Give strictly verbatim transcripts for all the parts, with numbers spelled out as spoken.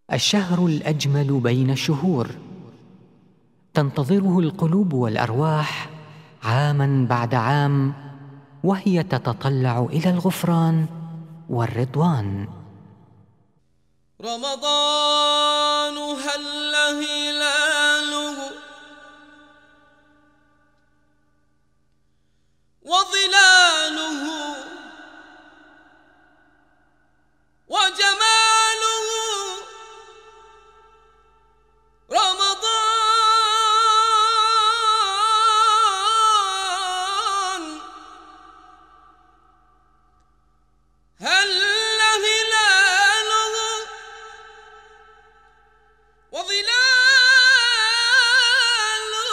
الشهر الأجمل بين الشهور، تنتظره القلوب والأرواح عاماً بعد عام، وهي تتطلع إلى الغفران والرضوان. رمضان هل هلاله وظلاله وجماله، رمضان هل هلاله وظلاله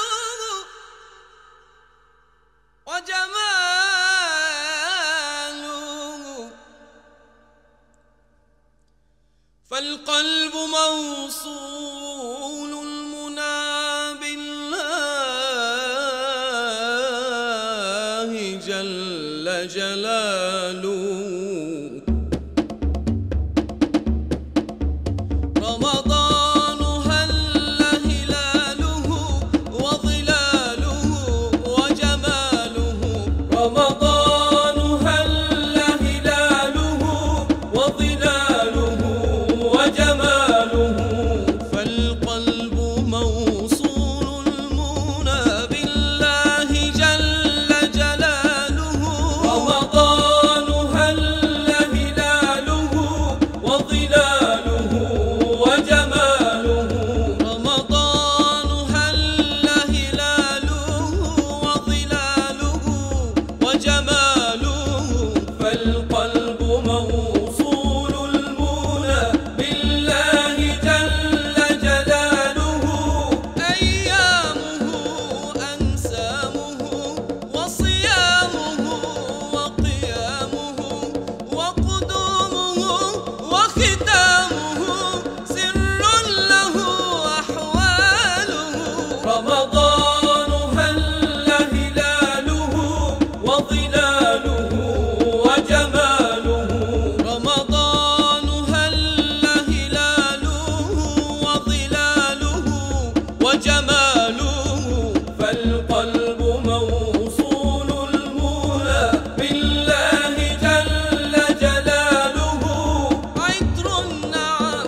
وجماله، فالقلب موصول المنى بالله جل جلاله. رمضان هل هلاله وظلاله وجماله، رمضان هل هلاله وظلاله وجماله، فالقلب موصول المنى بالله جل جلاله. رمضان هل هلاله وظلاله وجماله، رمضان هل هلاله وظلاله وجماله، فالقلب موصول المنى بالله جل جلاله. أيامه أنسامه وصيامه وقيامه وقدومه وختامه، سر له أحواله. رمضان هل هلاله وظلاله وجماله، رمضان هل هلاله وظلاله وجماله، فالقلب موصول المنى بالله جل جلاله. عطر النعم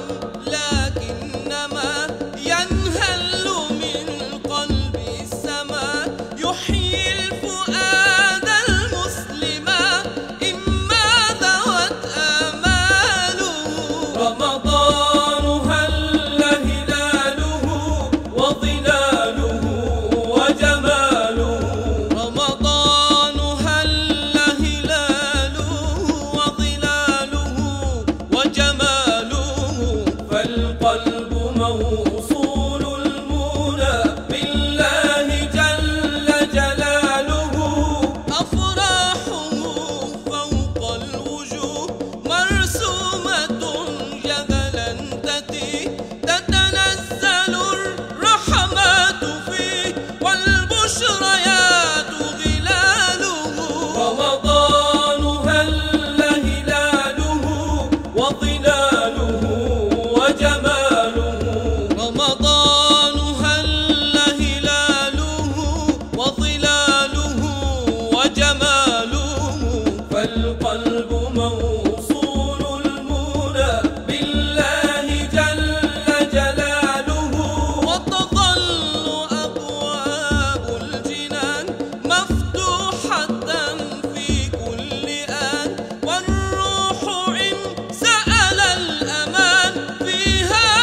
لكنما ينهل من قلب السماء، يحيي الفؤاد المسلما إما ذوت آماله. رمضان هل هلاله وظلاله وجماله، رمضان هل هلاله وظلاله وجماله، فالقلب موصول المنى بالله جل جلاله. أفراحه فوق الوجوه مرسومة جدلا تتي، تتنزل الرحمات فيه والبشريات ظلاله. رمضان هل هلاله وظلاله وجماله، رمضان هل هلاله وظلاله وجماله، فالقلب موصول المنى بالله جل جلاله. وتظل أبواب الجنان مفتوحة في كل آن، والروح إن سأل الأمان فيها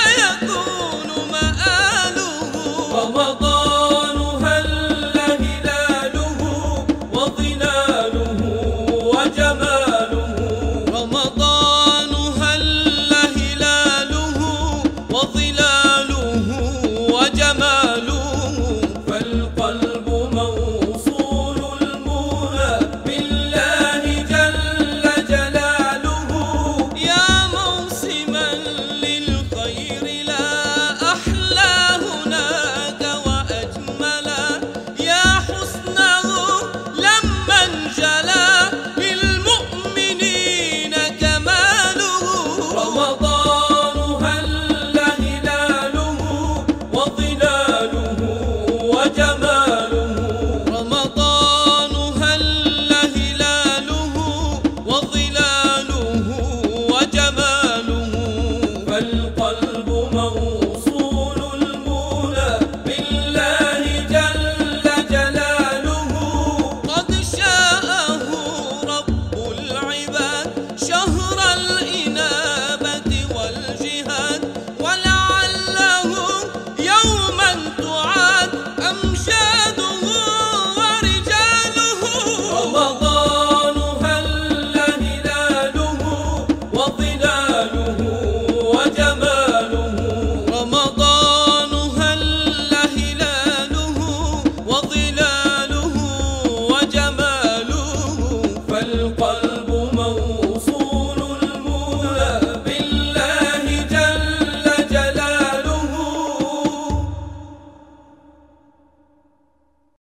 فالقلب